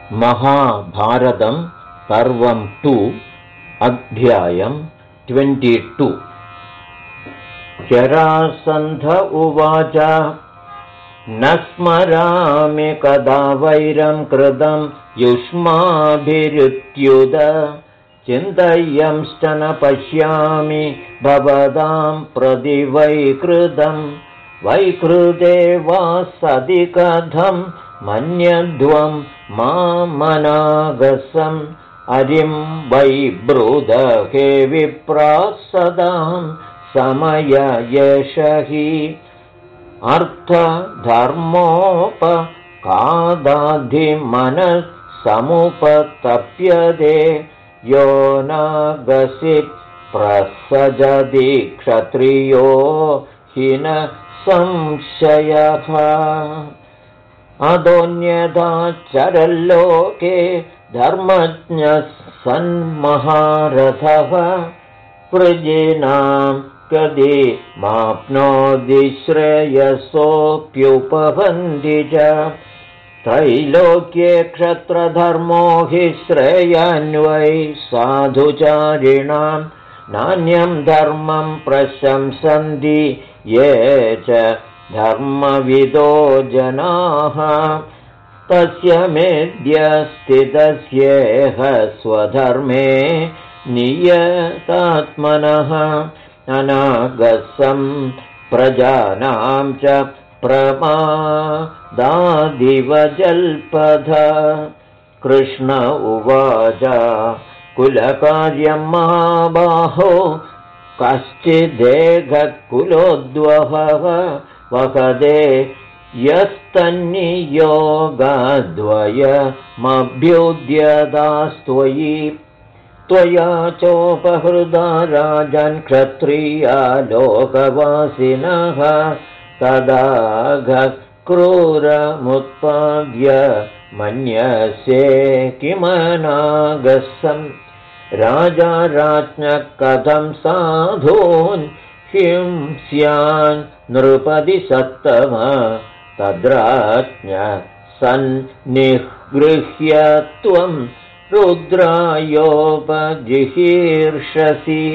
महाभारतं पर्वं 2 अध्यायं 22। जरासन्ध उवाच न स्मरामि कदा वैरं कृतं युष्माभिरुत्युद चिन्तयंश्च न पश्यामि भवतां प्रति वैकृतं वैकृते वा सदि कथं मन्यध्वं मामनागसम् अरिं वै ब्रूदके विप्राः सदां समय एष हि अर्थधर्मोपकादाधिमनः समुपतप्यते यो नागसि प्रसजति क्षत्रियो हि न संशयः अदोन्यथा चरल्लोके धर्मज्ञः सन्महारथः वृजिनां कदि माप्नोति श्रेयसोऽप्युपहन्ति च त्रैलोक्ये क्षत्रधर्मो हि श्रेयान्वै साधुचारिणां नान्यं धर्मं प्रशंसन्ति ये च धर्मविदो जनाः तस्य मेद्य स्थितस्येह स्वधर्मे नियतात्मनः अनागसं प्रजानां च प्रमादादिव जल्पध कृष्ण उवाच कुलकार्यं महाबाहो कश्चिदेघकुलोद्वहः वहदे यस्तन्नियोगाद्वयमभ्युद्यतास्त्वयि त्वया चोपहृदा राजन् क्षत्रिया लोकवासिनः तदाघ क्रूरमुत्पाद्य मन्यसे किमनागसम् राजा राज्ञः कथं साधून् हिंस्यान् नृपति सत्तम तद्राज्ञः सन्निगृह्य त्वं रुद्रायोपजिहीर्षसि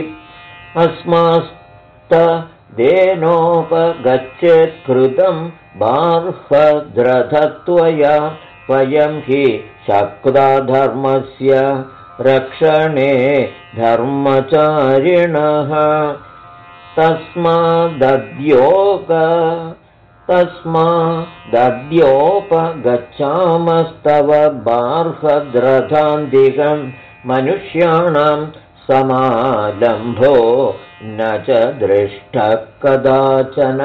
अस्मास्तदेनोपगच्छेत्कृतं बार्हद्रथत्वया वयं हि शक्ता धर्मस्य रक्षणे धर्मचारिणः तस्मादद्योपगच्छामस्तव बार्हद्रथान्तिकं मनुष्याणां समालम्भो न च दृष्टः कदाचन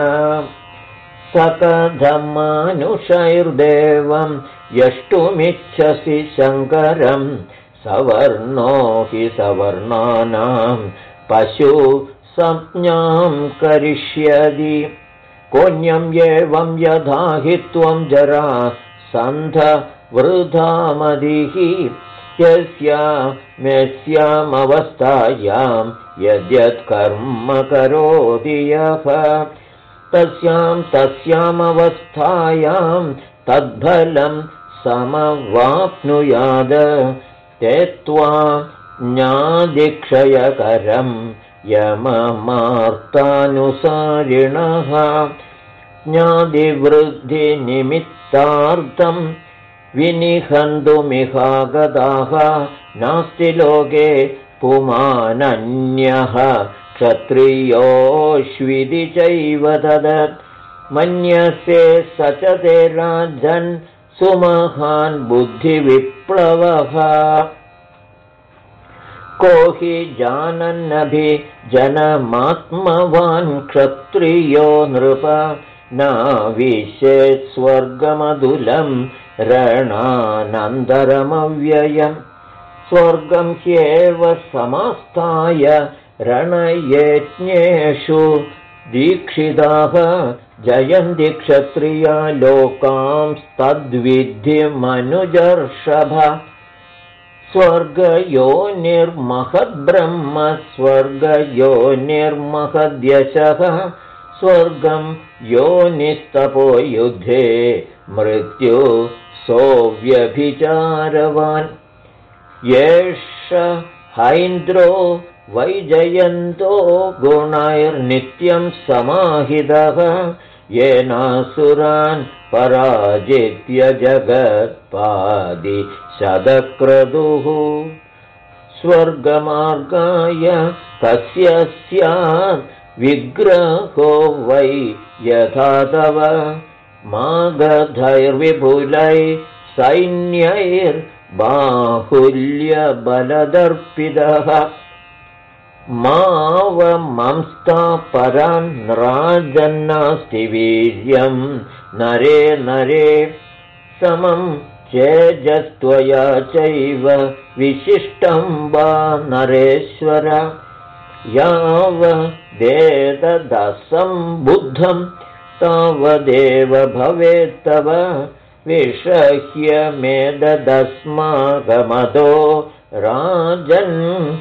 सकथमानुषैर्देवं यष्टुमिच्छसि शङ्करं सवर्णो हि सवर्णानां पशु संज्ञां करिष्यति कोऽन्यं एवं यथा हि त्वं जरासन्ध वृथामदिः यस्यामवस्थायां यद्यत्कर्म करोति यः तस्यामवस्थायां तद्फलं समवाप्नुयाद ते त्वां ज्ञादिक्षयकरं यममार्तानुसारिणः ज्ञादिवृद्धिनिमित्तार्थं विनिहन्तुमिहागताः नास्ति लोके पुमानन्यः क्षत्रियोऽश्विति चैव तदत् मन्यसे स च ते राजन् सुमहान् बुद्धिविप्लवः को हि जानन्नभिजनमात्मवान् क्षत्रियो नृप नाविशेत् स्वर्गमधुलं रणानन्तरमव्ययम् स्वर्गं ह्येव समास्ताय रणयज्ञेषु दीक्षिताः जयन्ति क्षत्रिया लोकांस्तद्विद्धि मनुजर्षभ स्वर्गयोनिर्महद्ब्रह्म स्वर्गयोनिर्महद्यशः स्वर्गं योनिस्तपो युद्धे मृत्यु सोऽव्यभिचारवान् एष हैन्द्रो वैजयन्तो गुणैर्नित्यं समाहितः येनासुरान् पराजित्य जगत्पादिशतक्रतुः स्वर्गमार्गाय कस्य स्यात् विग्रहो वै यथा तव मागधैर्विपुलै सैन्यैर्बाहुल्यबलदर्पितः मावमंस्ता परान् राजन्नास्ति वीर्यं नरे नरे समं चेजस्त्वया चैव विशिष्टं वा नरेश्वर यावदेतदसम्बुद्धं तावदेव भवेत्तव विषह्य मेददस्माकमतो राजन्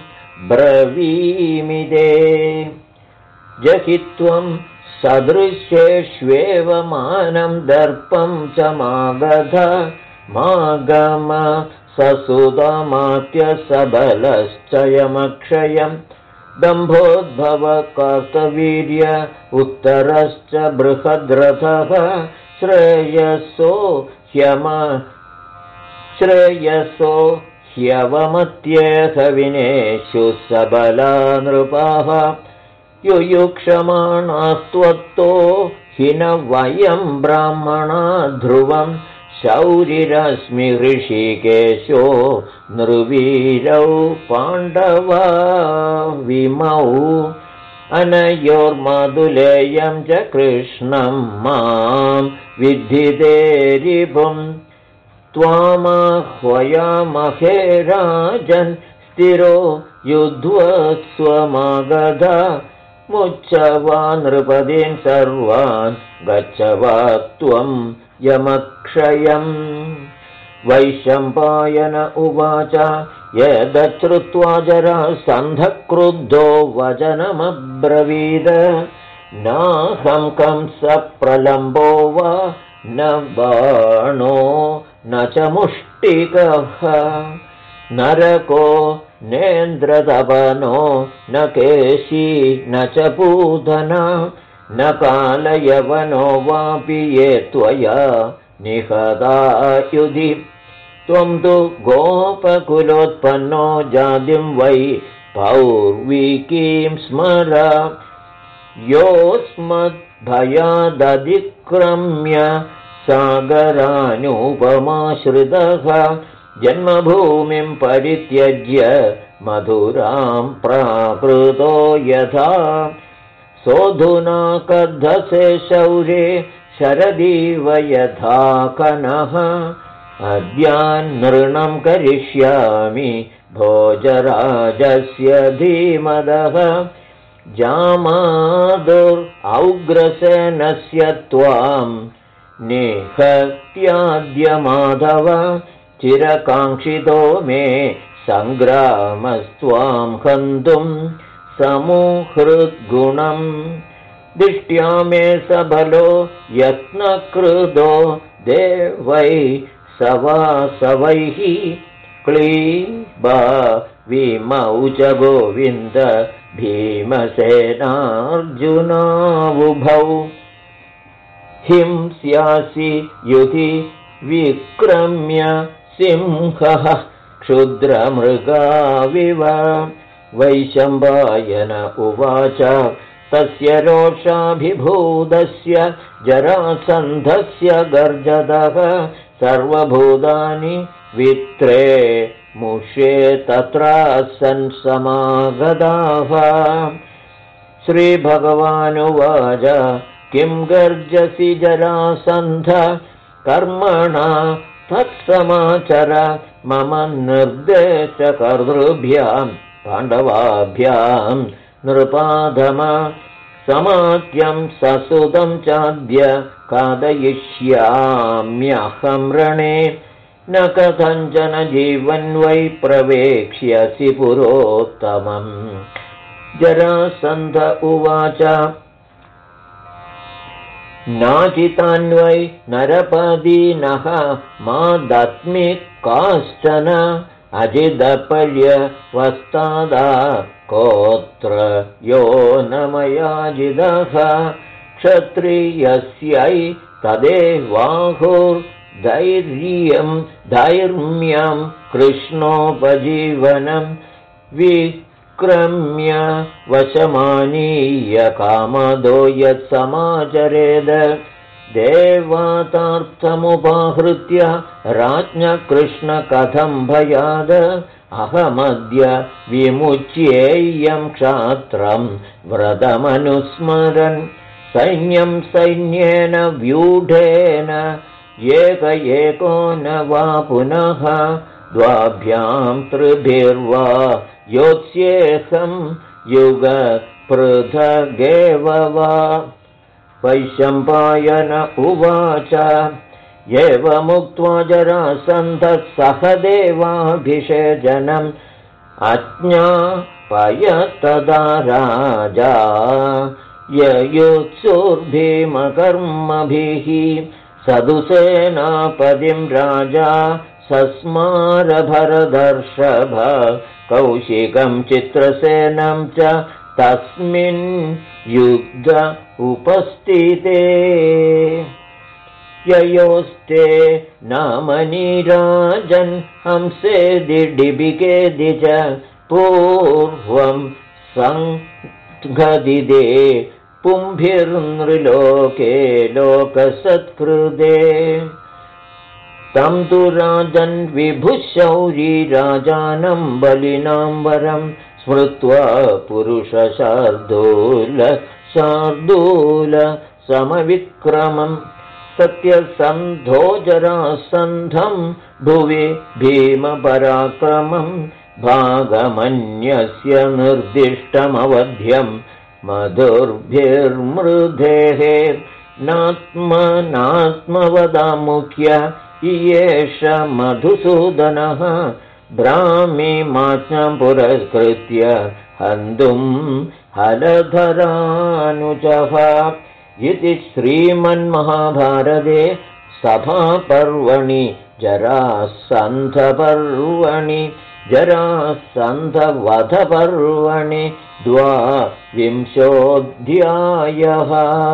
ब्रवीमिदे जहित्वं सदृशेष्वेव मानं दर्पं च मागध मागम ससुतमात्य सबलश्च यमक्षयं दम्भोद्भव कार्तवीर्य उत्तरश्च बृहद्रथः श्रेयसो ह्यवमत्येह विनेषु सबला नृपाः युयुक्षमाणास्त्वत्तो हि न वयं ब्राह्मणा ध्रुवं शौरिरश्मि ऋषिकेशो नृवीरौ पाण्डवा विमौ अनयोर्मादुलेयं च कृष्णं मां विद्धिदेरिभुं त्वामाह्वयामहे राजन् स्थिरो युध्वस्वमागध मुच्चवा नृपदीन् सर्वान् गच्छवा त्वं यमक्षयम् वैशम्पायन उवाच यदश्रुत्वा जरासन्धक्रुद्धो वचनमब्रवीद नाहं कंसप्रलम्बो वा न बाणो न च मुष्टिकः नरको नेन्द्रतपनो न केशी न च पूतना न कालयवनो वापि ये त्वया निहतायुधि त्वं तु गोपकुलोत्पन्नो जातिं वै पौर्वीकीं स्मर योऽस्मद्भयादधिक्रम्य सागरानुपमाश्रितः जन्मभूमिं परित्यज्य मधुरां प्राकृतो यथा सोऽधुना कद्धसे शौरे शरदीव यथा कनः अद्यान्नृणं करिष्यामि भोजराजस्य धीमदः जामादुरौग्रसेनस्य त्वां निहत्याद्य माधव चिरकाङ्क्षितो मे सङ्ग्रामस्त्वां हन्तुं समुहृद्गुणं दिष्ट्या मे सबलो यत्नकृतो देवै सवासवैः क्लीबा विमौ च गोविन्द भीमसेनार्जुनावुभौ हिंस्यासि युधि विक्रम्य सिंहः क्षुद्रमृगाविव वैशम्पायन उवाच तस्य रोषाभिभूतस्य जरासन्धस्य गर्जतः सर्वभूतानि वित्रे मुष्ये तत्रासन् समागताः श्रीभगवानुवाच किं गर्जसि जरासन्ध कर्मणा तत्समाचर मम निर्देशकर्तृभ्यां पाण्डवाभ्यां नृपाधम समात्यं ससुतं चाद्य खादयिष्याम्यहं रणे न कथञ्चन जीवन्वै प्रवेक्ष्यसि पुरोत्तमम् जरासन्ध उवाच नाचितान्वै नरपदीनः मा दत्मि काश्चन अजिदपर्यवस्तादा कोत्र यो न मया जिदः क्षत्रियस्यै तदेवाहुर्धैर्म्यं कृष्णोपजीवनं विक्रम्य वशमानीय कामदो यत्समाचरेद देवातार्थमुपाहृत्य राज्ञ कृष्ण कथं भयाद अहमद्य विमुच्येयं क्षात्रं व्रतमनुस्मरन् सैन्यं सैन्येन व्यूढेन एको न वा पुनः द्वाभ्यां त्रिभिर्वा योत्स्येऽहं युगपृथगेव वा। वैशम्पायन उवाच एवमुक्त्वा जरासन्धः सह देवाभिषेचनम् अज्ञापयत्तदा राजा ययुत्सुर्भीमकर्मभिः सदुसेनापदिं राजा सस्मारभरदर्षभ कौशिकं चित्रसेनं च तस्मिन् युद्ध उपस्थिते ययोस्ते नामनि राजन् हंसेदिडिबिकेदि च पूर्वं सङ्घदिदे पुंभिर्नृलोके लोकसत्कृदे तं तु राजन् विभुशौरी राजानं बलिनां वरं स्मृत्वा पुरुषशार्दूल समविक्रमं सत्यसन्धो जरासन्धं भुवि भीमपराक्रमं भागमन्यस्य निर्दिष्टमवध्यं मधुर्भिर्मृधेः नात्मवदामुख्य इयेष मधुसूदनः ब्राह्मीमाज्ञां पुरस्कृत्य हन्तुं हलधरानुजः इति श्रीमन्महाभारते सभापर्वणि जरासन्धपर्वणि जरासन्धवधपर्वणि 22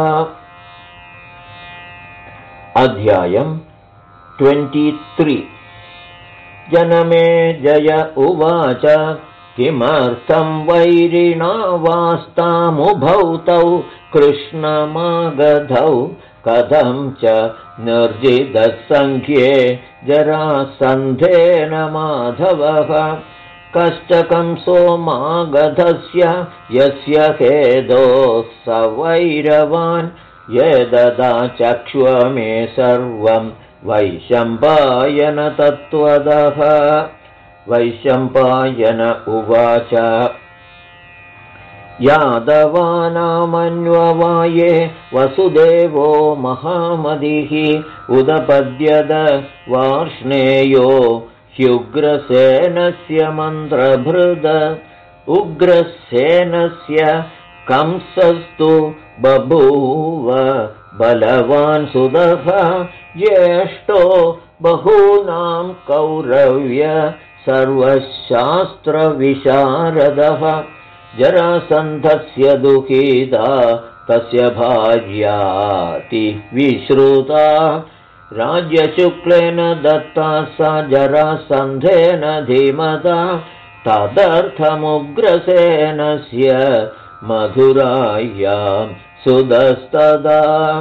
अध्यायम् 23 जनमे जय उवाच किमर्थं वैरिणा वास्तामुभौ तौ कृष्णमागधौ कथं च निर्जितसङ्ख्ये जरासन्धेन माधवः कश्च कंसो मागधस्य यस्य हेदोः स वैरवान् ये ददा चक्ष्व मे सर्वं वैशम्पायन तत्त्वदः वैशम्पायन उवाच यादवानामन्ववाये वसुदेवो महामतिः उदपद्यद वार्ष्णेयो ह्युग्रसेनस्य मन्त्रभृद उग्रसेनस्य कंसस्तु बभूव बलवान् सुदः ज्येष्ठो बहूनां कौरव्य सर्वशास्त्रविशारदः जरासन्धस्य दुःखिता तस्य भार्याति विश्रुता राज्यशुक्लेन दत्ता सा जरासन्धेन धीमता तदर्थमुग्रसेनस्य मधुरायां सुदस्तदा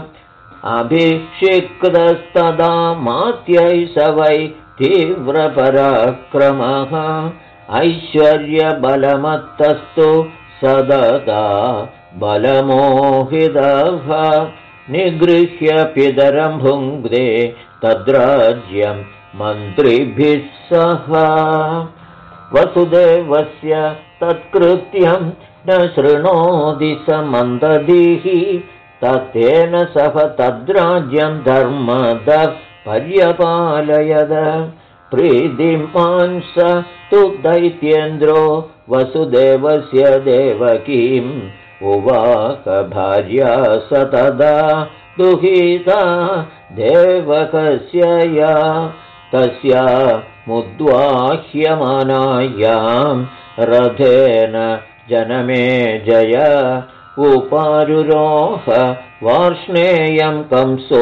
अभिषिक्तस्तदा मात्यै स वै तीव्रपराक्रमः ऐश्वर्यबलमत्तस्तु सददा बलमोहितः निगृह्य पितरं भुङ्क्ते तद्राज्यं मन्त्रिभिः सह वसुदेवस्य तत्कृत्यं न शृणोति स मन्दधिः तत्तेन सह तद्राज्यं धर्मदः पर्यपालयद प्रीतिमान् स तु दैत्येन्द्रो वसुदेवस्य देवकीम् उवाच भार्या स तदा दुहिता देवकस्य या तस्या मुद्वाह्यमानायां रथेन जनमे जय उपारुरोह वार्ष्णेयं कंसो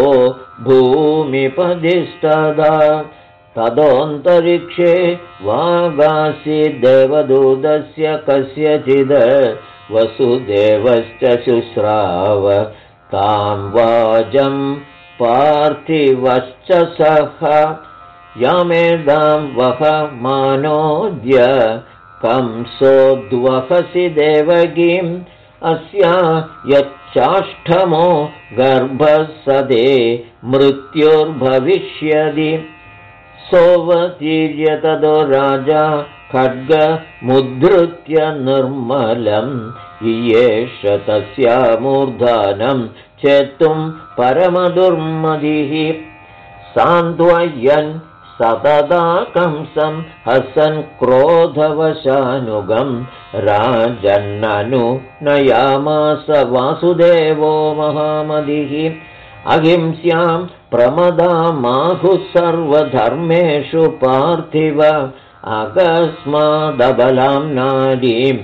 भूमिपदिस्तदा तदोऽन्तरिक्षे वागासीद् देवदूतस्य कस्यचिद् वसुदेवश्च शुश्राव तां वाजं पार्थिवश्च सह यामेदां वहमानोऽद्य कंसोद्वहसि देवकीम् अस्या यच्चाष्टमो गर्भसदे मृत्युर्भविष्यति सोऽवतीर्य ततो राजा खड्गमुद्धृत्य निर्मलम् इयेष तस्या मूर्धानं चेत्तुं परमदुर्मदिः सान्त्वयन् सतदा कंसं हसन् क्रोधवशानुगं राजन्ननुनयामास वासुदेवो महामतिः अहिंस्यां प्रमदामाहुः सर्वधर्मेषु पार्थिव अकस्मादबलां नारीम्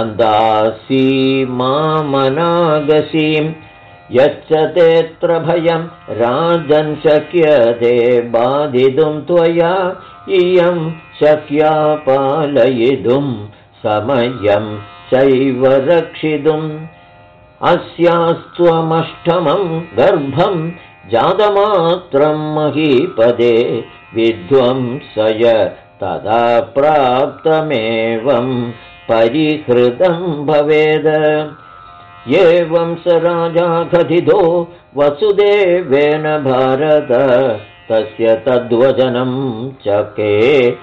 अन्दासीमामनागसीम् यच्च तेऽत्र भयं राजन् शक्यते बाधितुं त्वया इयं शक्या पालयितुं समयं चैव रक्षितुम् अस्यास्त्वमष्टमं गर्भं जातमात्रं महीपदे विध्वंसय तदा प्राप्तमेवं परिहृतं भवेद एवं स राजा कथितो वसुदेवेन भारत तस्य तद्वचनं चके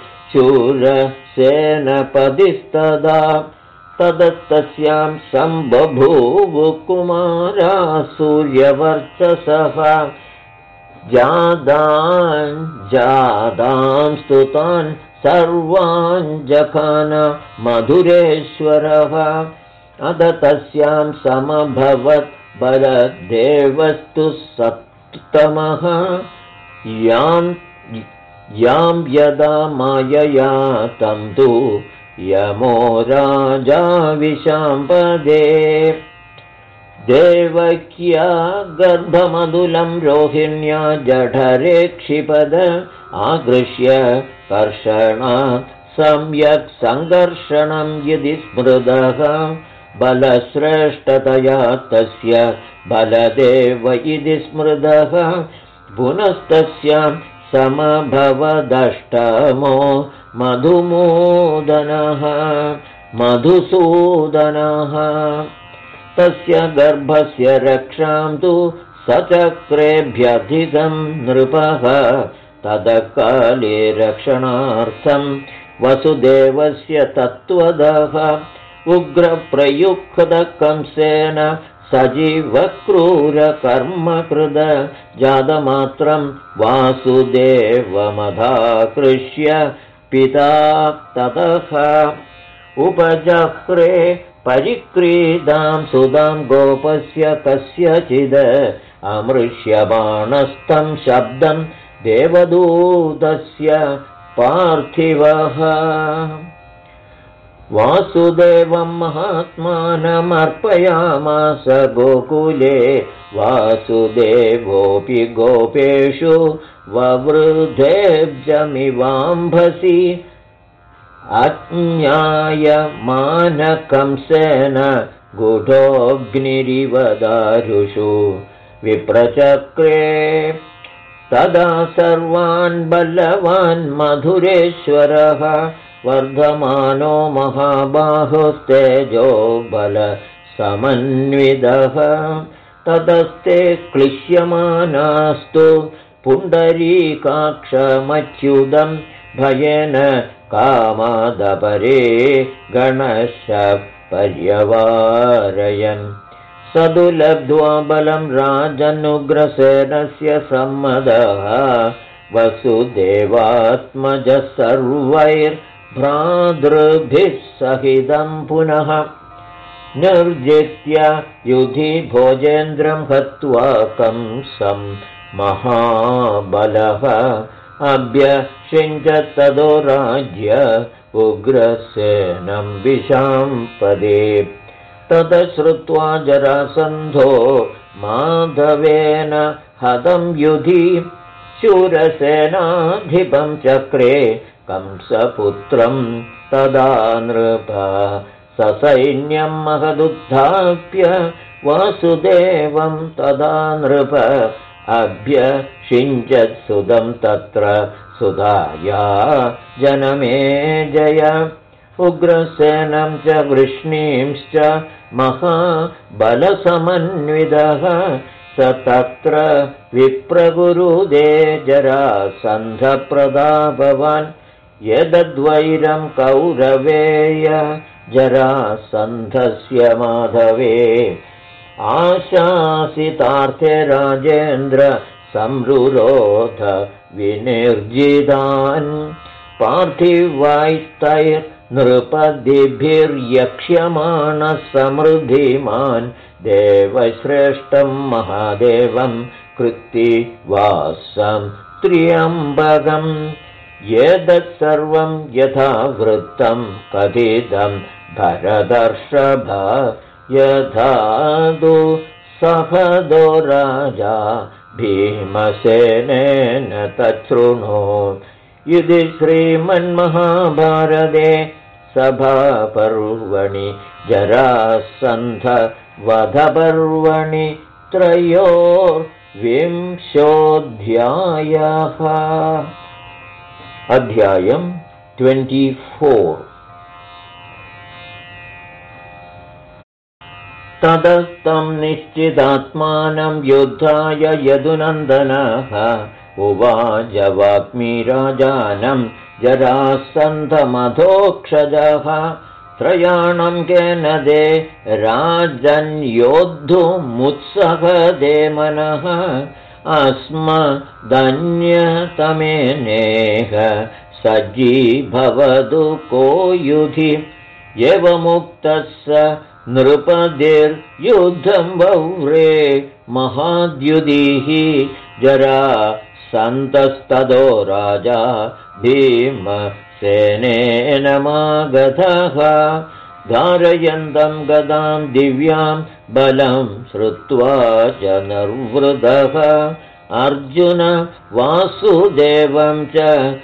शूरसेनपतिस्तदा तदस्तस्यां सम्बभूवुः कुमारा सूर्यवर्चसः जादान् स्तुतान् सर्वान् जखान मधुरेश्वरः अद तस्यां समभवत् बलदेवस्तु सप्तमः यां यदा मायया तं तु यमो राजा विशाम्पदे देवक्या गर्भमधुलं रोहिण्या जठरे क्षिपद आगृह्य कर्षणात् सम्यक् सङ्घर्षणं यदि स्मृतः बलश्रेष्ठतया तस्य बलदेव इति स्मृतः पुनस्तस्यां समभवदष्टमो मधुसूदनः तस्य गर्भस्य रक्षां तु सचक्रेभ्यधिकं नृपः तदकाले रक्षणार्थं वसुदेवस्य तत्त्वदः उग्रप्रयुक्तकंसेन सजीवक्रूरकर्मकृद जातमात्रं वासुदेवमधाकृष्य पिता ततः उपजह्रे परिक्रीडां सुदां गोपस्य कस्यचिद् अमृष्यमाणस्थं शब्दं देवदूतस्य पार्थिवः वासुदेवं महात्मानमर्पयामास गोकुले वासुदेवोऽपि गोपेषु ववृधेब्जमिवाम्भसि अज्ञायमानकंसेन गूढोऽग्निरिव दारुषु विप्रचक्रे तदा सर्वान् बलवान् मधुरेश्वरः वर्धमानो महाबाहुस्तेजो बलसमन्वितः ततस्ते क्लिश्यमानास्तु पुण्डरीकाक्षमच्युतं भयेन कामादपरे गणशः पर्यवारयन् सदुलब्ध्वा बलं राजनुग्रसेनस्य सम्मदः वसुदेवात्मजः सर्वैर्भ्रातृभिः सहितं पुनः निर्जित्य युधि भोजेन्द्रं हत्वा कंसं महाबलः अभ्यषिञ्चत्ततो राज्य उग्रसेनं विशाम्पदे ततः श्रुत्वा जरासन्धो माधवेन हतं युधि शूरसेनाधिपं चक्रे कंसपुत्रं तदा नृप ससैन्यं महदुत्थाप्य वासुदेवं तदा नृप अभ्यषिञ्चत्सुतं तत्र सुधाया जनमेजय उग्रसेनं च वृष्णींश्च महाबलसमन्वितः स तत्र विप्रगुरुदे जरासन्धप्रतापवान् यदद्वैरं कौरवेय जरासन्धस्य माधवे आशासितार्थे राजेन्द्र संरुरोध विनिर्जितान् पार्थिवैस्तैर्नृपदिभिर्यक्ष्यमाणः समृद्धिमान् देवश्रेष्ठं महादेवं कृत्तिवासं त्र्यम्बकम् एतत्सर्वं यथा वृत्तं कथितं भरतर्षभ यथादु सहदो राजा भीमसेनेन तच्छृणु इति श्रीमन्महाभारते सभापर्वणि जरासन्धवधपर्वणि 23 अध्यायम् 24 ततस्तं निश्चिदात्मानं युद्धाय यदुनन्दनः उवाच वाग्मीराजानं जरासन्धमधोक्षजः त्रयाणं केन दे राजन्योद्धुमुत्सहदे मनः अस्मदन्यतमेनेह सज्जीभवतु को युधि एवमुक्तः स नृपतिर्युद्धं वव्रे महाद्युधिः जरासन्धस्ततो राजा भीमसेनेन मागधः धारयन्तं गदां दिव्यां बलं श्रुत्वा च निर्वृतः अर्जुन वासुदेवं च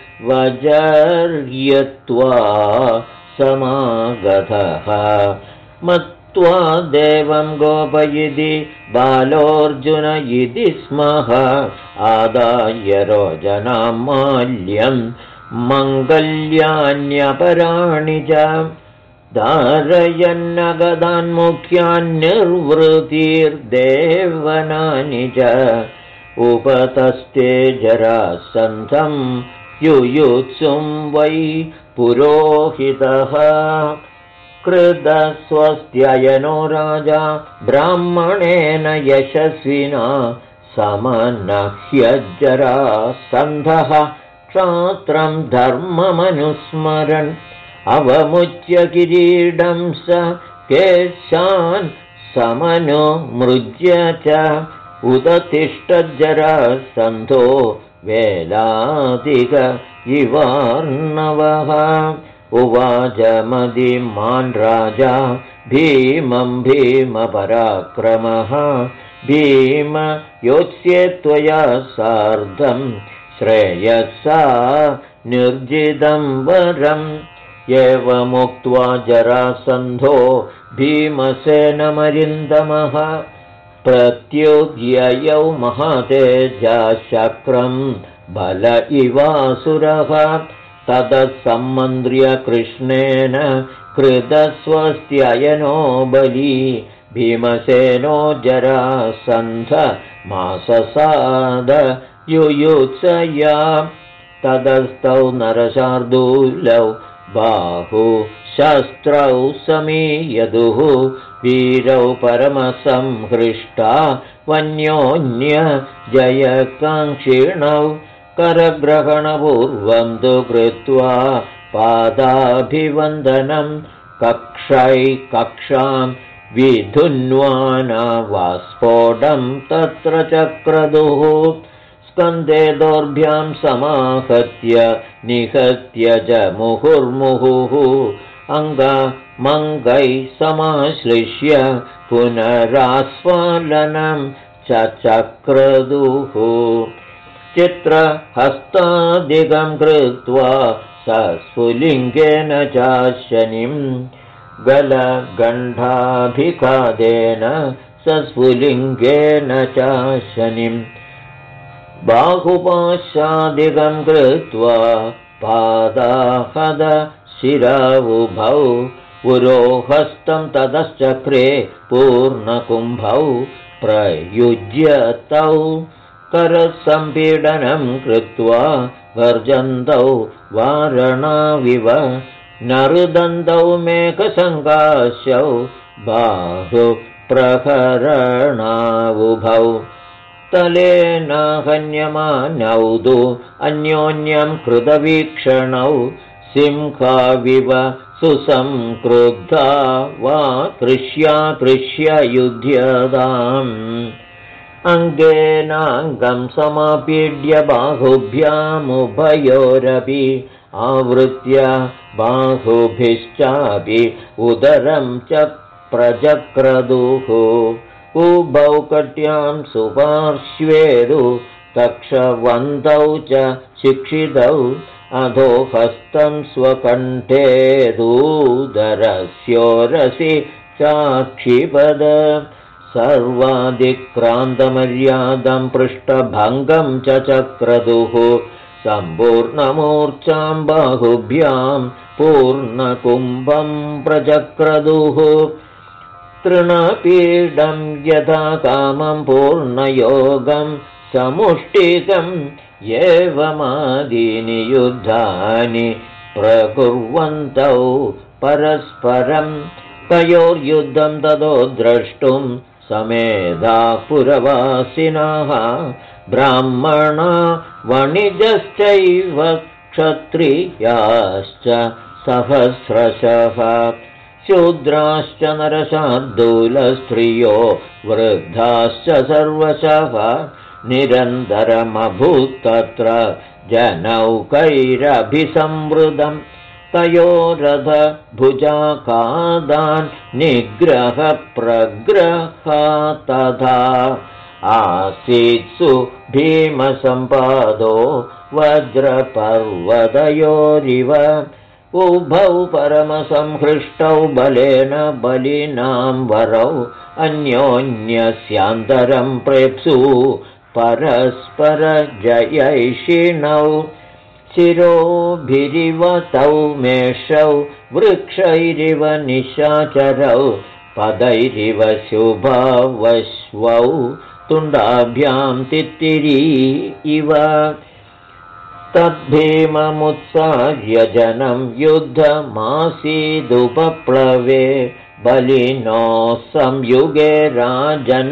वजर्यत्वा समागतः मत्वा देवं गोपयिति बालोऽर्जुन इति स्मः आदाय रोचनां माल्यं मङ्गल्यान्यपराणि च धारयन्नगदान्मुख्यान्निर्वृतिर्देवनानि च उपतस्ते जरासन्धं युयुत्सुं वै पुरोहितः कृतस्वस्त्ययनो राजा ब्राह्मणेन यशस्विना समनह्यजरासन्धः क्षात्रं धर्ममनुस्मरन् अवमुच्य किरीडं स केशान् समनुमृज्य च उदतिष्ठज्जरासन्धो वेलादिक इवार्णवः उवाच मदिमान् राजा भीमं भीमपराक्रमः भीम योत्स्ये त्वया सार्धं श्रेयसा निर्जितं वरम् एवमुक्त्वा जरासन्धो भीमसेनमरिन्दमः प्रत्युद्ययौ महातेजशक्रं बल इवासुरः ततः सम्मन्त्र्य कृष्णेन कृतस्वस्त्ययनो बली भीमसेनो जरासन्ध माससाद युयुत्सया ततस्तौ नरशार्दूलौ बाहु शस्त्रौ समीयदुः वीरौ परमसंहृष्टा वन्योन्य जयकाङ्क्षिणौ करग्रहणपूर्वं तु कृत्वा पादाभिवन्दनं कक्षां विधुन्वानावास्फोटं तत्र चक्रदुः स्कन्धे दोर्भ्यां समाहत्य निहत्य च मुहुर्मुहुः अङ्गमङ्गैः समाश्लिष्य पुनरास्फालनं चक्रदुः चित्रहस्तादिकं कृत्वा सस्फुलिङ्गेन च शनिं गलगण्डाभिखादेन सस्फुलिङ्गेन च शनिं बाहुपाशादिकं कृत्वा पादाहद शिरावुभौ पुरोहस्तं ततश्चक्रे पूर्णकुम्भौ प्रयुज्य तौ करसम्पीडनं कृत्वा गर्जन्तौ वारणाविव नरुदन्तौ मेघसङ्काशौ बाहुप्रहरणावुभौ तलेन हन्यमानौ तु अन्योन्यं कृतवीक्षणौ सिंहाविव सुसंक्रुद्धा वा कृष्य युध्यताम् अङ्गेनाङ्गं समापीड्य बाहुभ्यामुभयोरपि आवृत्य बाहुभिश्चापि उदरं च प्रचक्रदुः उभौ कट्यां सुपार्श्वेरु तक्षवन्तौ च शिक्षितौ अधो हस्तं स्वकण्ठेदूदरस्योरसि चाक्षिपद सर्वादिक्रान्तमर्यादं पृष्ठभङ्गं च चक्रदुः सम्पूर्णमूर्च्छां बाहुभ्यां पूर्णकुम्भं प्रचक्रदुः तृणपीडं यथा कामं पूर्णयोगं समुष्टिकम् एवमादीनि युद्धानि प्रकुर्वन्तौ परस्परं तयोर्युद्धं ततो द्रष्टुं समेधा पुरवासिनः ब्राह्मणा वणिजश्चैव क्षत्रियाश्च सहस्रशः शूद्राश्च नरशार्दूलस्त्रियो वृद्धाश्च सर्वशः निरन्तरमभूत्तत्र जनौकैरभिसंवृतं तयोरथभुजाकादान् निग्रहप्रग्रहा तथा आसीत्सु भीमसम्पादो वज्रपर्वतयोरिव उभौ परमसंहृष्टौ बलेन बलिनां वरौ अन्योन्यस्यान्तरं प्रेप्सु परस्परजयैषिणौ शिरोभिरिव तौ मेषौ वृक्षैरिव निशाचरौ पदैरिव शुभावश्वौ तुण्डाभ्यां तित्तिरी इव तद्भीममुत्सार्य जनं युद्धमासीदुपप्लवे बलिनो संयुगे राजन्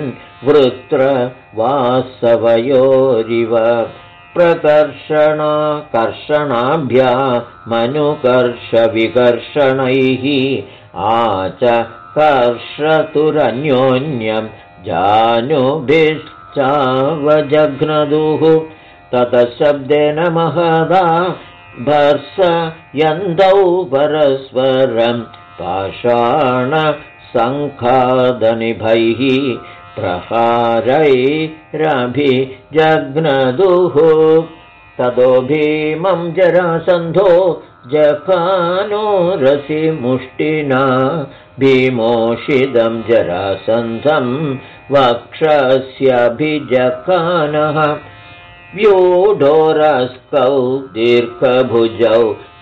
वृत्रवासवयोरिव प्रकर्षणाकर्षणाभ्यामनुकर्षविकर्षणैः आचकर्षतुरन्योन्यं जानुभिश्चावजघ्नदुः ततः शब्देन महदा भर्सयन्तौ परस्परं पाषाणसङ्खादनिभैः प्रहारैरभिजघ्नदुः ततो भीमं जरासन्धो जखानोरसि मुष्टिना भीमोषिदं जरासन्धं वक्षस्यभिजखानः व्यूढोरस्कौ दीर्घभुजौ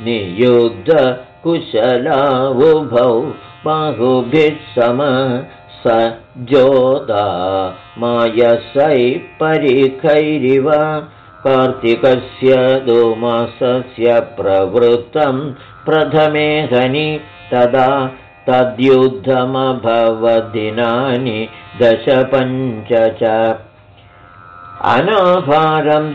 नियुद्धकुशलावुभौ बाहुभिः सम स जोदा मायसै परिखैरिव कार्तिकस्य दोमासस्य प्रवृत्तं प्रथमे हनि तदा तद्युद्धमभवद्दिनानि 15 च अनाहारं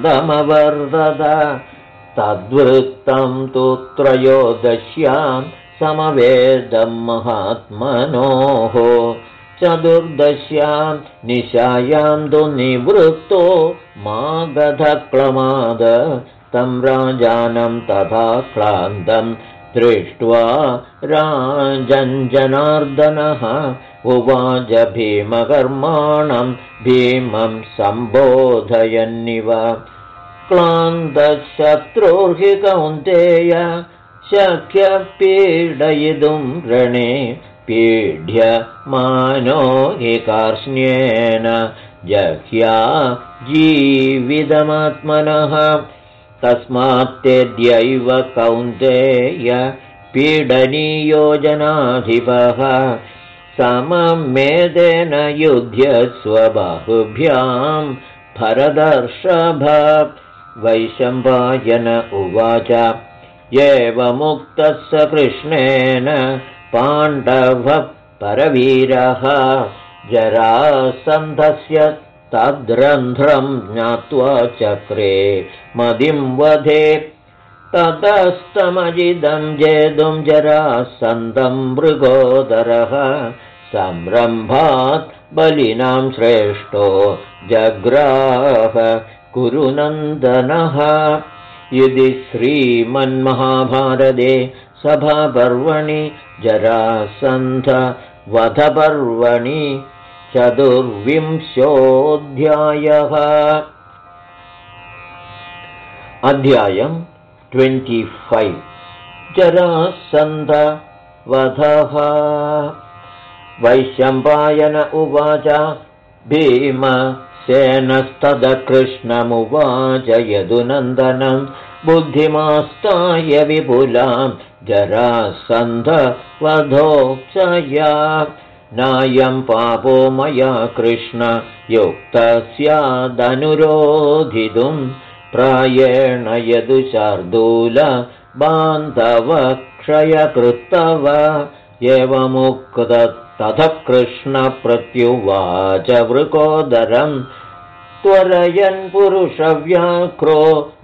दिवारात्रमविश्रान्तमवर्तत तद्वृत्तं तु 13 समवेदं महात्मनोः चतुर्दश्यां निशायां तु निवृत्तो मागधक्लमाद तं राजानं तथा क्लान्तं दृष्ट्वा राजञ्जनार्दनः उवाच भीमकर्माणं भीमं सम्बोधयन्निव क्लान्तशत्रुर्हि कौन्तेय शक्य पीडयितुं रणे पीड्यमानो हि कार्ष्ण्येन जह्या जीवितमात्मनः तस्मात्तेद्यैव कौन्तेय पीडनीयो जनाधिपः सममेतेन युध्यस्व बाहुभ्यां भरतर्षभ वैशम्पायन उवाच एवमुक्तः स कृष्णेन पाण्डवः परवीरः जरासन्धस्य तद्रन्ध्रं ज्ञात्वा चक्रे मदिं वधे ततस्तमजिदं जेतुं जरासन्धं मृगोदरः संरम्भात् बलिनां श्रेष्ठो जग्राह कुरुनन्दनः यदि श्रीमन्महाभारते सभापर्वणि जरासन्धवधपर्वणि 24 अध्यायं 25 जरासन्धवधः वैशम्पायन उवाच भीमसेनस्तदकृष्णमुवाच यदुनन्दनं बुद्धिमास्ताय विपुलां जरासन्धवधोक्षया नायं पापो मया कृष्ण युक्तस्यादनुरोधितुं प्रायेण यदुशार्दूल बान्धवक्षयकृत्तव एवमुक्त ततः कृष्ण प्रत्युवाच वृकोदरं त्वरयन् पुरुषव्याघ्रो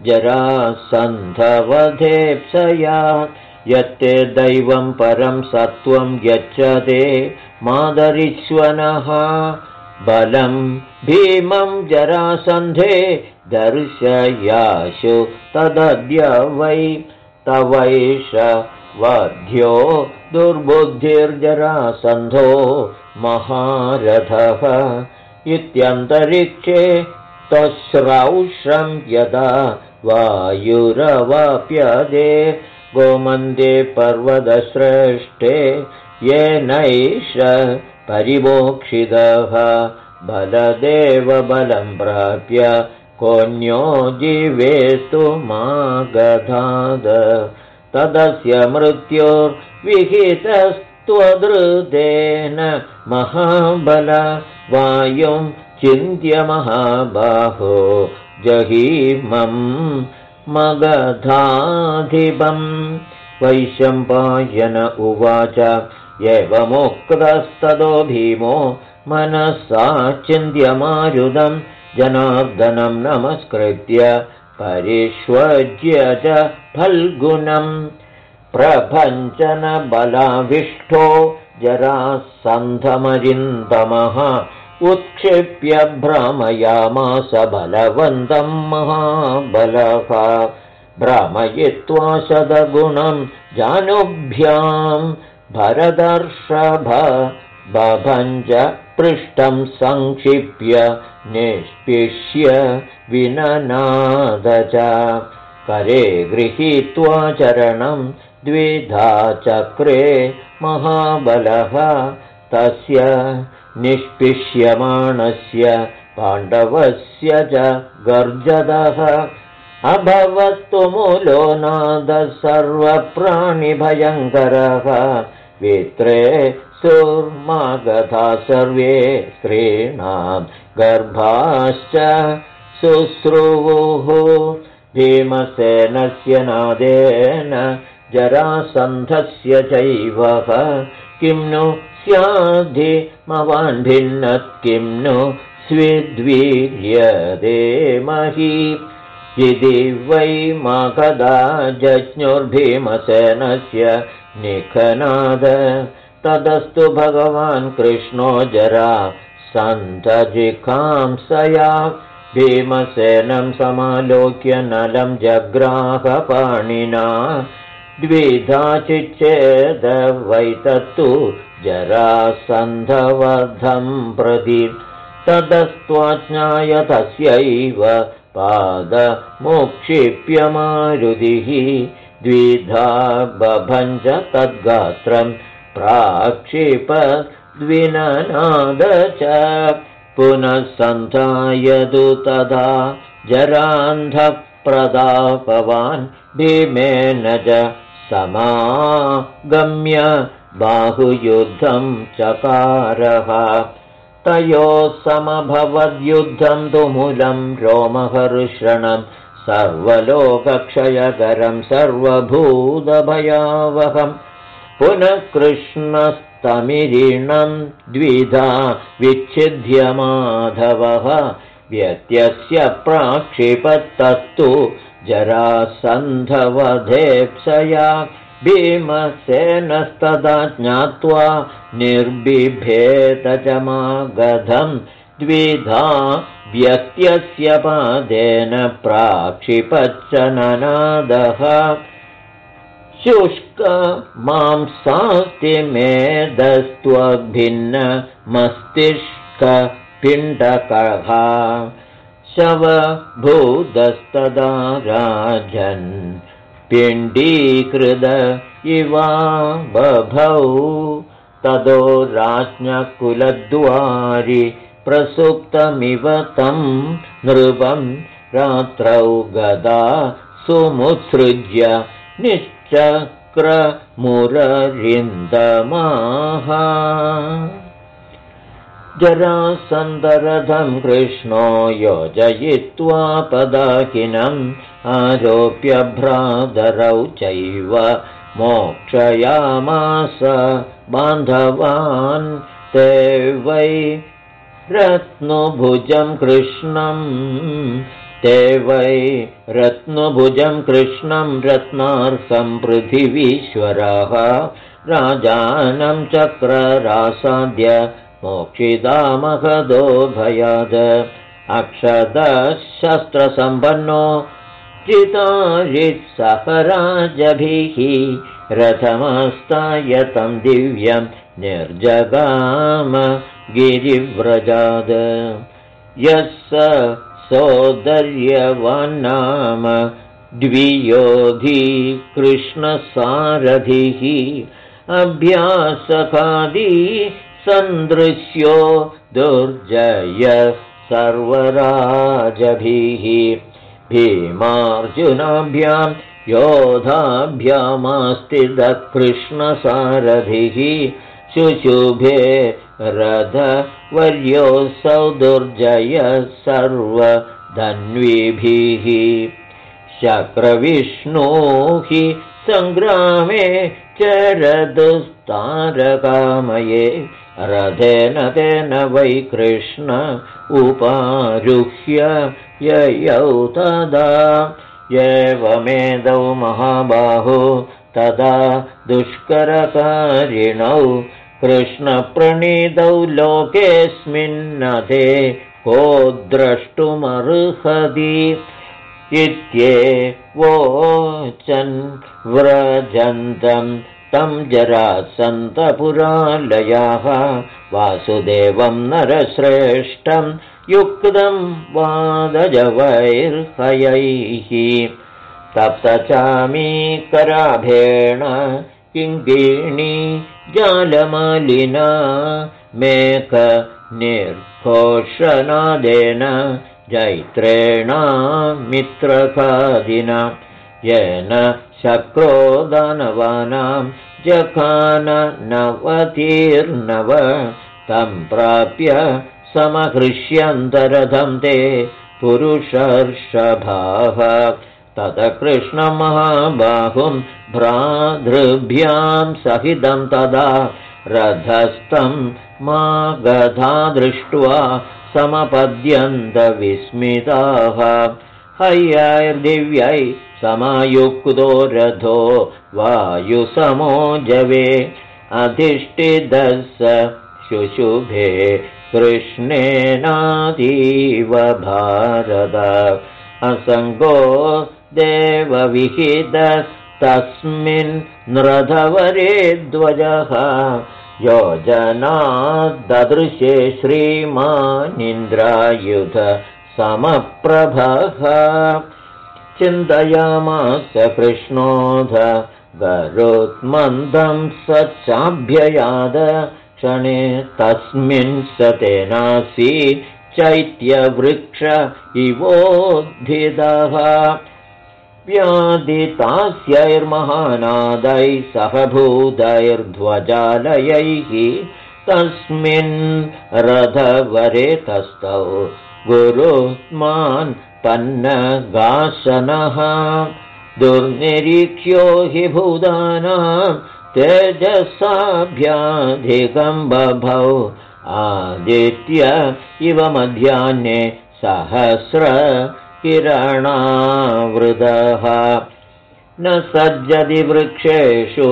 जरासन्धवधेप्सया यत्ते दैवं परं सत्वं यच्छते मादरिष्वनः बलं भीमं जरासन्धे दर्शयाशु तदद्य वै तवैष वध्यो दुर्बुद्धिर्जरासन्धो महारथः इत्यन्तरिक्षे तश्रौषं यदा वायुरवाप्यदे गोमन्दे पर्वतश्रेष्ठे येनैष परिमोक्षितः बलदेव बलं प्राप्य कोऽन्यो जीवेस्तु मागधाद तदस्य मृत्युर्विहितस्त्वदृतेन महाबल वायुं चिन्त्य महाबाहो जहीमं मगधाधिपम् वैशम्पायन उवाच एवमुक्तस्ततो भीमो मनसा चिन्त्यमारुदं जनार्दनं नमस्कृत्य परिष्वज्य च फल्गुनं प्रभञ्चनबलाविष्ठो जरासन्धमरिन्दमः उत्क्षिप्य भ्रामयामास बलवन्तं महाबलः भ्रामयित्वा शतगुणं जानुभ्यां भरतर्षभ बभञ्च पृष्ठं संक्षिप्य निष्पिष्य विननाद च करे गृहीत्वा चरणं द्विधा चक्रे महाबलः तस्य निष्पिष्यमाणस्य पाण्डवस्य च गर्जदः अभवत्तु मूलो नादः सर्वप्राणिभयङ्करः वित्रे सुर्मागधा सर्वे स्त्रीणां गर्भाश्च शुश्रुवुः भीमसेनस्य नादेन जरासन्धस्य चैव किं नु स्याधिमवान् भिन्नत् किं नु स्विद्वीर्यदे मही इति वै मगधा जज्ञुर्भीमसेनस्य निखनाद ततस्तु भगवान् कृष्णो जरा सन्तजिखांसया भीमसेनं समालोक्य नलं जग्राहपाणिना द्विधा चिच्छेद वै तत्तु जरासन्धवधं प्रति ततस्त्वाज्ञाय तस्यैव पादमुक्षिप्यमारुदिः द्विधा बभञ्च तद्गात्रं प्राक्षिपद्विननाद च पुनः सन्धायतु तदा जरान्धप्रतापवान् भीमेन च समागम्य बाहुयुद्धं चकारः तयोः समभवद्युद्धं तुमुलं रोमहर्षणं सर्वलोकक्षयकरं सर्वभूतभयावहम् पुनः कृष्णस्तमिरीणं द्विधा विच्छिद्य माधवः व्यत्यस्य प्राक्षिपत्तत्तु जरासन्धवधेप्सया भीमसेनस्तदा ज्ञात्वा निर्बिभेत च मागधं द्विधा व्यत्यस्य पादेन प्राक्षिपच्च ननादः शुष्क मांसास्ति मेदस्त्वभिन्न मस्तिष्कपिण्डकः शवभूतस्तदा राजन् पिण्डीकृत इवा बभौ ततो राज्ञकुलद्वारि प्रसुप्तमिव तं नृपं रात्रौ गदा सुमुत्सृज्य निश्चक्रमुररिन्दमाः जरासन्दरथं कृष्णो योजयित्वा पदाकिनम् आरोप्य भ्रातरौ चैव मोक्षयामास बान्धवान् ते वै रत्नभुजं कृष्णं रत्नार्कं पृथिवीश्वरः राजानं चक्ररासाद्य मोक्षिता महदो भयाद अक्षतशस्त्रसम्पन्नो चितारित्सहराजभिः रथमस्तायतं दिव्यं निर्जगाम गिरिव्रजाद यः सोदर्यवान्नाम द्वियोधी कृष्णसारथिः अभ्यासकादी सन्दृश्यो दुर्जय सर्वराजभिः भीमार्जुनाभ्यां योधाभ्यामास्तिदः कृष्णसारथिः शुशुभे रथवर्योऽसौ दुर्जयः सर्वधन्वीभिः शक्रविष्णो हि सङ्ग्रामे चरदुस्तारकामये रथेन तेन वै कृष्ण उपारुह्य ययौ तदा एवमेदौ महाबाहो तदा दुष्करकारिणौ कृष्णप्रणीतौ लोकेऽस्मिन्नते को द्रष्टुमर्हति इत्येवोचन् व्रजन्तं तं जरासन्तपुरालयाः वासुदेवं नरश्रेष्ठं युक्तं वादजवैर्हयैः तप्तचामीकराभेण किङ्किणी जालमालिना मेघनिर्घोषनादेन जैत्रेणा मित्रकादिना येन शक्रो दानवानां जखान नवतीर्नव तं प्राप्य समहृष्यन्तरथं ते पुरुषर्षभाः ततः कृष्णमहाबाहुं भ्रातृभ्यां सहितं तदा रथस्थं मागधा दृष्ट्वा समपद्यन्त विस्मिताः हयैर्दिव्यै समायुक्तो रथो वायुसमो जवे अधिष्ठितः शुशुभे कृष्णेनातीव भारत असङ्गो देवविहितस्तस्मिन् रथवरे ध्वजः योजनाददृशे श्रीमानिन्द्रायुध समप्रभः चिन्तयामास कृष्णोऽध गरुत्मन्दं स चाभ्ययाद क्षणे तस्मिन् स तेनासी चैत्यवृक्ष इवोद्धितः व्यादितास्यैर्महानादैः सहभूतैर्ध्वजालयैः तस्मिन् रथवरे तस्थौ गुरुत्मान् पन्नगासनः दुर्निरीक्ष्यो हि भूतानां तेजसाभ्याधिकं बभौ आदित्य इव मध्याह्ने सहस्र किरणावृतः न सज्जति वृक्षेषु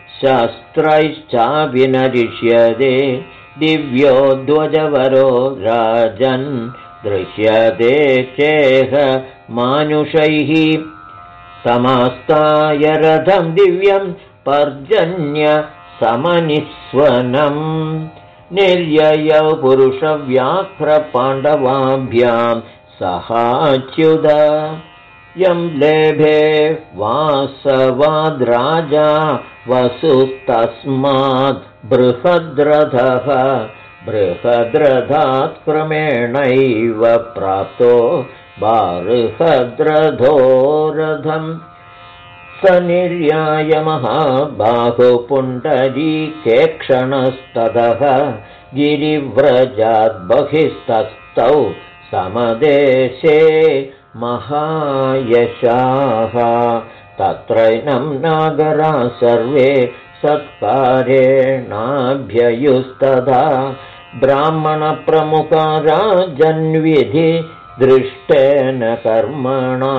शस्त्रैश्चाभिनरिष्यते दिव्यो ध्वजवरो राजन् दृश्यते चेह मानुषैः समास्ताय रथं दिव्यं पर्जन्य समनिस्वनम् निर्ययौ पुरुषव्याघ्रपाण्डवाभ्यां सहाच्युत यं लेभे वासवाद्राजा वसुस्तस्मात् बृहद्रथः बृहद्रथात् क्रमेणैव प्राप्तो बार्हद्रथो रथम् स निर्याय महाबाहुपुण्डरीकेक्षणस्ततः गिरिव्रजाद् बहिस्तस्थौ समदेशे महायशाः तत्रैनं नागरा सर्वे सत्कारेणाभ्ययुस्तदा ब्राह्मणप्रमुखा राजन्विधि दृष्टेन कर्मणा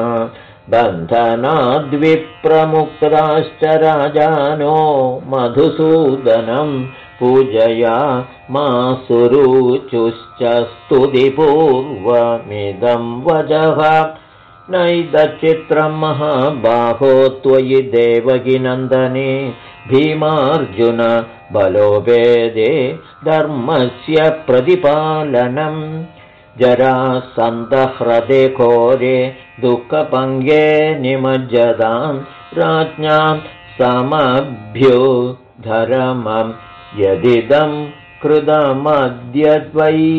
बन्धनाद्विप्रमुक्ताश्च राजानो मधुसूदनं पूजया मासुरुचुश्च स्तुतिपूर्वमिदं वचः नैदचित्रं महाबाहो त्वयि देवकीनन्दने भीमार्जुन बलोपेदे धर्मस्य प्रतिपालनम् जरासन्धह्रदे घोरे दुःखपङ्गे निमज्जतां राज्ञां समभ्युधरमं यदिदं कृतमद्य त्वयि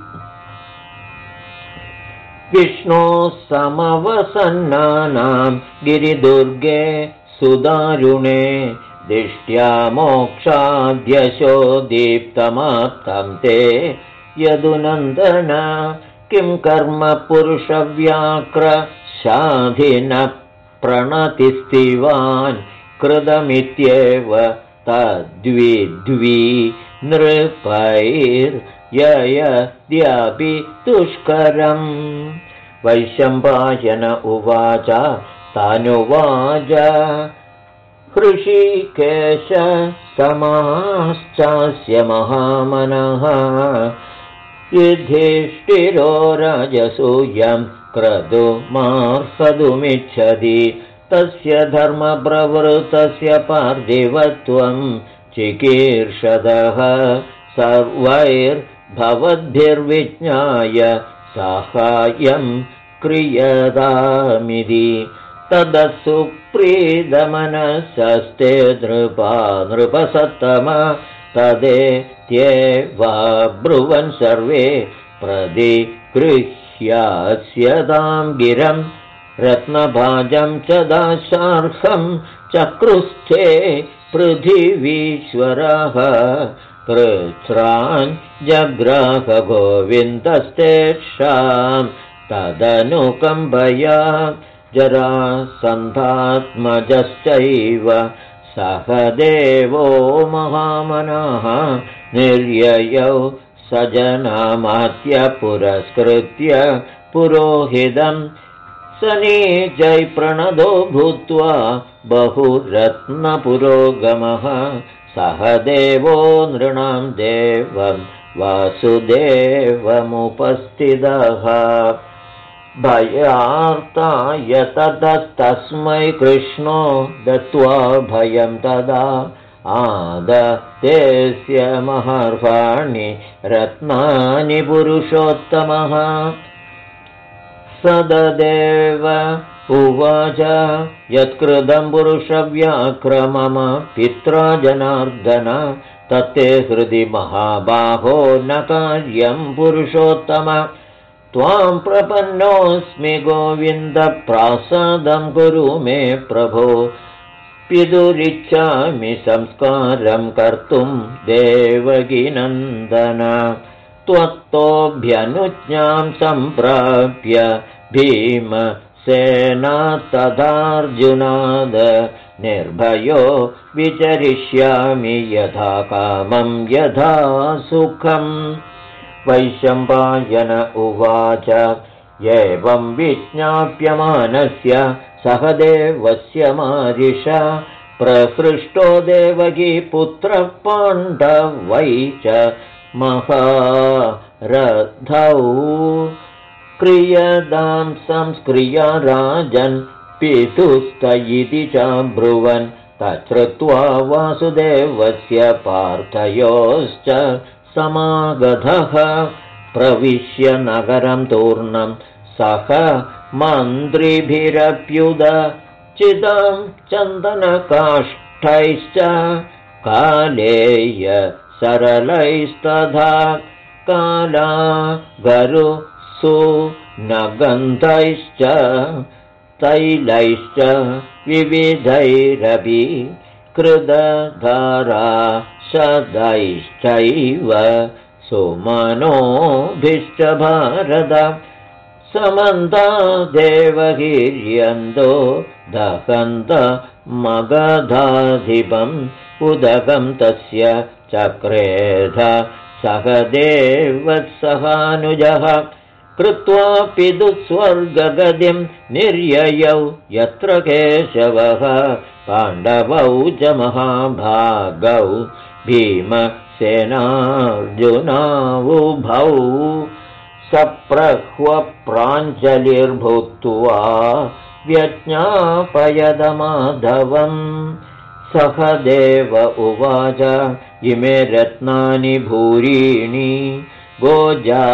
विष्णो समवसन्नानां गिरिदुर्गे सुदारुणे दिष्ट्या मोक्षाद्यशो दीप्तमाप्तं ते यदुनन्दन किं कर्म पुरुषव्याघ्र शाधिन प्रणतिस्तिवान् कृतमित्येव तद्विद्वी नृपैर्ययद्यापि दुष्करम् वैशम्पायन उवाच तानुवाच हृषीकेश समाश्चास्य महामनः युधिष्ठिरो राजसूयं क्रतुमार्हतुमिच्छति तस्य धर्मप्रवृतस्य पार्थिवत्वं चिकीर्षदः सर्वैर्भवद्भिर्विज्ञाय साहाय्यं क्रियतामिति ततः सुप्रीतमनसस्ते नृपसत्तम तदेत्येवाब्रुवन् सर्वे प्रतिगृह्यास्यतां गिरं रत्नभाजं च दाशार्हं चक्रुस्थे पृथिवीश्वरः कृच्छ्रान् जग्राह गोविन्दस्तेषां तदनुकम्पया जरासन्धात्मजश्चैव सह देवो महामनः निर्ययौ सजनामात्य पुरस्कृत्य पुरोहितं सनीचै प्रणदो भूत्वा बहुरत्नपुरोगमः सह देवो नृणां देवं वासुदेवमुपस्थितः भयार्ताय ततस्तस्मै कृष्णो दत्त्वा भयं तदा आददेस्य महर्षाणि रत्नानि पुरुषोत्तमः सददेव उवाच यत्कृतं पुरुषव्याक्रमम पित्रा जनार्दन तत्ते हृदि महाबाहो न कार्यं पुरुषोत्तम त्वां प्रपन्नोऽस्मि गोविन्द प्रासादं कुरु मे प्रभो पितुरिच्छामि संस्कारं कर्तुं देवकीनन्दन त्वत्तोऽभ्यनुज्ञां सम्प्राप्य भीमसेना तथार्जुनाद निर्भयो विचरिष्यामि यथा कामं यथा सुखम् वैशम्पायन उवाच एवं विज्ञाप्यमानस्य सहदेवस्य मारिष प्रहृष्टो देवकी पुत्रः पाण्डवै च महारथौ क्रियदां संस्क्रिया राजन् पितुस्त इति चाब्रुवन् तच्छ्रुत्वा वासुदेवस्य पार्थयोश्च समागतः प्रविश्य नगरं तूर्णं सह मन्त्रिभिरप्युद चिदं चन्दनकाष्ठैश्च कालेय सरलैस्तथा कालागरुसु नगन्धैश्च तैलैश्च विविधैरपि कृतधारा शदैश्चैव सुमनोभिश्च भारत समन्ता देवहीर्यन्तो दहन्त मगधाधिपम् उदकं तस्य चक्रेध सहदेवत्सहानुजः कृत्वा पितुस्वर्गगतिं निर्ययौ यत्र केशवः पाण्डवौ च महाभागौ भीमसेनार्जुनावुभौ सप्रह्वप्राञ्जलिर्भूत्वा व्यज्ञापयदमाधवम् सहदेव उवाच इमे रत्नानि भूरीणि गोजा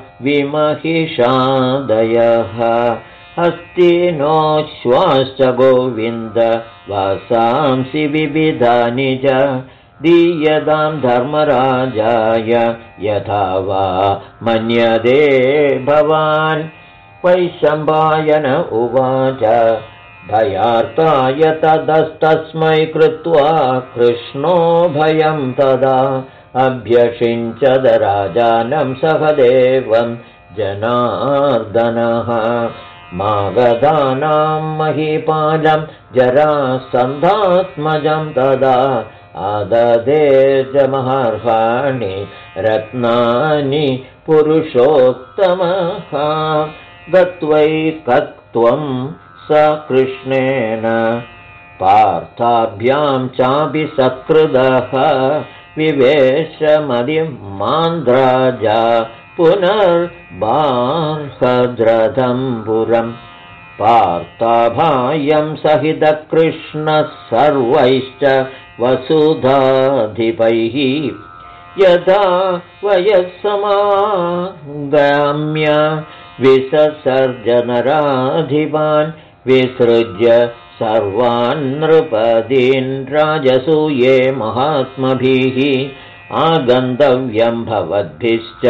विमहिषादयः हस्तिनोश्वाश्च गोविन्द वासांसि विविधानि च दीयतां धर्मराजाय यथा वा मन्यते भवान् वैशम्पायन उवाच भयार्ताय ततस्तस्मै कृत्वा कृष्णो भयं तदा अभ्यषिञ्चद राजानं सहदेवं जनार्दनः मागधानां महीपालं जरासन्धात्मजं तदा आददे च महर्षाणि रत्नानि पुरुषोत्तमः गत्वैकत्वं स कृष्णेन पार्थाभ्यां चापि सत्कृतः विवेशमदिमान्द्राजा पुनर्बार्हद्रथं पुरम् पार्थाभायं सहितकृष्णः सर्वैश्च वसुधाधिपैः यथा वयस्समागम्य विससर्जनराधिपान् विसृज्य सर्वान् नृपदीन् राजसूये महात्मभिः आगन्तव्यं भवद्भिश्च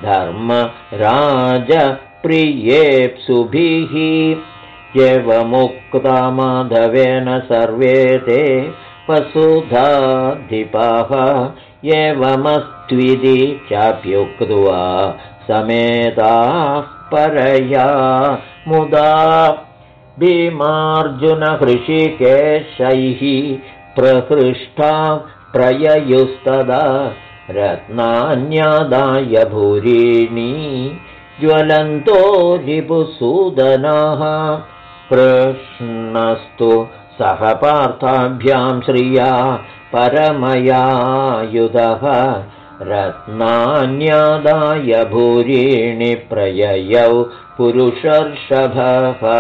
धर्मराजप्रियेप्सुभिः एवमुक्ता माधवेन सर्वे ते वसुधाधिपाः एवमस्त्विति चाप्युक्त्वा समेताः परया मुदा भीमार्जुनहृषिकेशैः प्रहृष्टा प्रययुस्तदा रत्नान्यादाय भूरीणि ज्वलन्तो रिपुसूदनाः कृष्णस्तु सह पार्थाभ्यां श्रिया परमयायुधः रत्नान्यादाय भूरीणि प्रययौ पुरुषर्षभः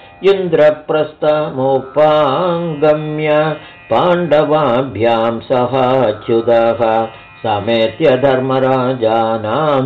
इन्द्रप्रस्थमुपागम्य पाण्डवाभ्यां सहाच्युतः समेत्य धर्मराजानां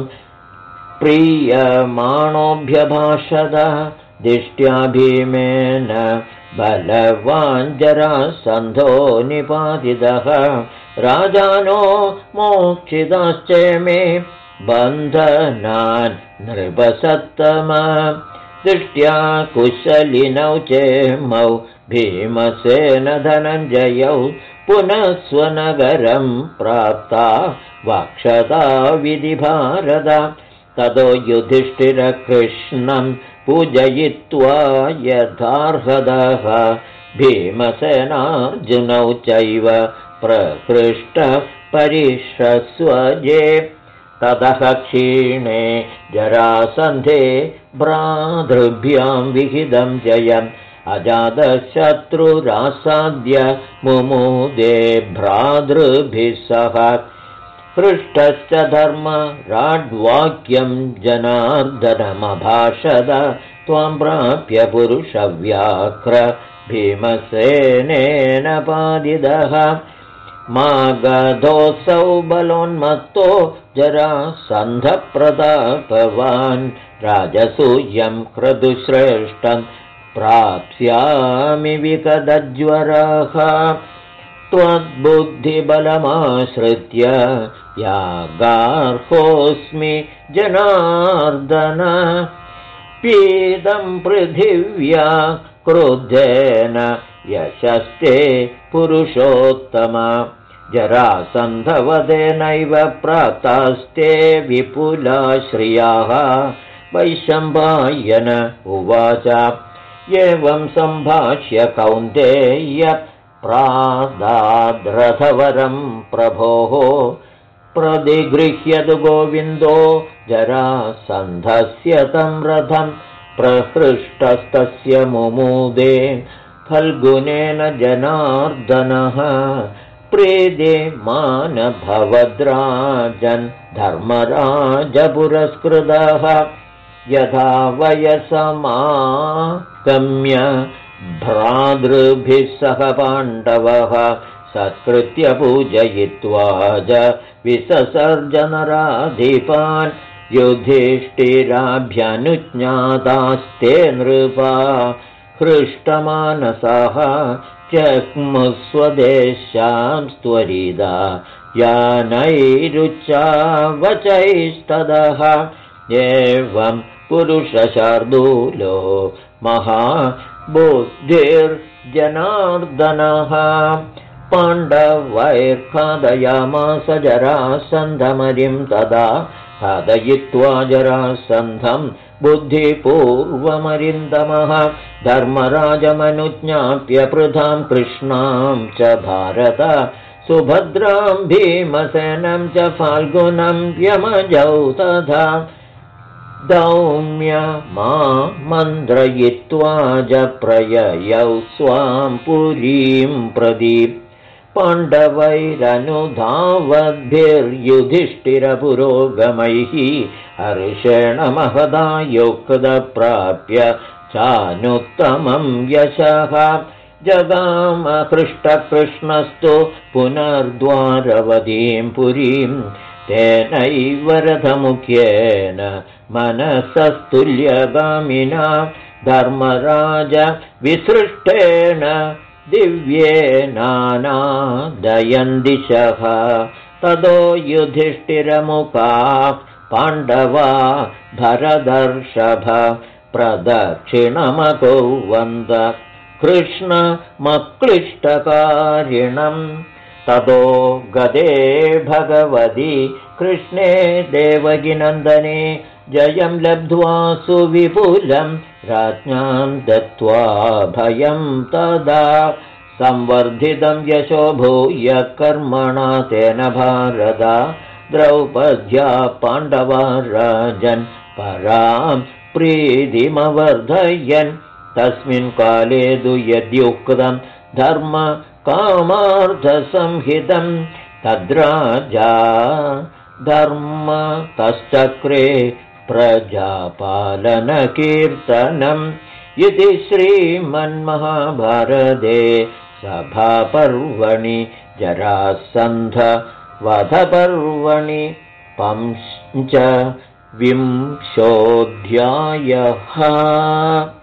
प्रीयमाणोऽभ्यभाषत दिष्ट्या भीमेन बलवान् जरासन्धो निपातितः राजानो मोक्षिताश्चेमे बन्धनान् नृपसत्तम दृष्ट्या कुशलिनौ चेमौ भीमसेन धनञ्जयौ पुनः स्वनगरं प्राप्ता वक्षता विधिभारत ततो युधिष्ठिरकृष्णं पूजयित्वा यथार्हदः भीमसेनार्जुनौ चैव प्रकृष्टः परिषस्वजे ततः क्षीणे जरासन्धे भ्रातृभ्यां विहितं जयम् अजातशत्रुरासाद्य मुमुदे भ्रातृभिः सह पृष्टश्च धर्मराड्वाक्यं जनार्दनमभाषद त्वां प्राप्य पुरुषव्याघ्र भीमसेनेन पादितः मागधोऽसौ बलोन्मत्तो जरासन्धप्रतापवान् राजसूयं क्रतुश्रेष्ठं प्राप्स्यामि विकदज्वरः त्वद्बुद्धिबलमाश्रित्य यागार्होऽस्मि जनार्दन पीदं पृथिव्या क्रुद्धेन यशस्ते पुरुषोत्तम जरासन्धवदेनैव प्राप्तास्ते विपुलाश्रियाः वैशम्पायन उवाच एवं सम्भाष्य कौन्तेय प्रादाद्रथवरं प्रभोः प्रतिगृह्यतु गोविन्दो जरासन्धस्य तं रथं प्रहृष्टस्तस्य मुमुदे फल्गुनेन जनार्दनः प्रीतिमान भवद्राजन् धर्मराजपुरस्कृतः यथा वयसमागम्य भ्रातृभिः सह पाण्डवः सत्कृत्य पूजयित्वा च विससर्जनराधिपान् युधिष्ठिराभ्यनुज्ञातास्ते नृपा हृष्टमानसः चक्मुस्वदेशांस्त्वरिदा यानैरुच्चावचैस्ततः एवं पुरुषशार्दूलो महाबुद्धिर्जनार्दनः पाण्डवैर्खादयामास जरासन्धमरिं तदा खादयित्वा जरासन्धं बुद्धिपूर्वमरिन्दमः धर्मराजमनुज्ञाप्य पृथां कृष्णां च भारत सुभद्रां भीमसेनं च फाल्गुनं यमजौ तथा दौम्य मन्त्रयित्वा च प्रययौ स्वां पुरीं प्रति पाण्डवैरनुधावद्भिर्युधिष्ठिरपुरोगमैः हर्षेण महदा युक्तप्राप्य चानुत्तमं यशः जगाम हृष्टकृष्णस्तु पुनर्द्वारवतीं पुरीं तेनैव रथमुख्येन मनसस्तुल्यगामिना धर्मराज विसृष्टेन दिव्येनानादयन् दिशः ततो युधिष्ठिरमुखाः पाण्डवा भरदर्षभ प्रदक्षिणमकुर्वन्त कृष्णमक्लिष्टकारिणम् ततो गदे भगवति कृष्णे देवकीनन्दने जयं लब्ध्वा सुविपुलं राज्ञां दत्त्वा भयं तदा संवर्धितं यशो भूय कर्मणा तेन भारत द्रौपद्या पाण्डवा राजन् परां प्रीतिमवर्धयन् तस्मिन् काले तु यद्युक्तं धर्मकामार्थसंहितं तद्राजा धर्मतश्चक्रे प्रजापालनकीर्तनम् इति श्रीमन्महाभारते सभापर्वणि जरासन्धवधपर्वणि पञ्चविंशोऽध्यायः।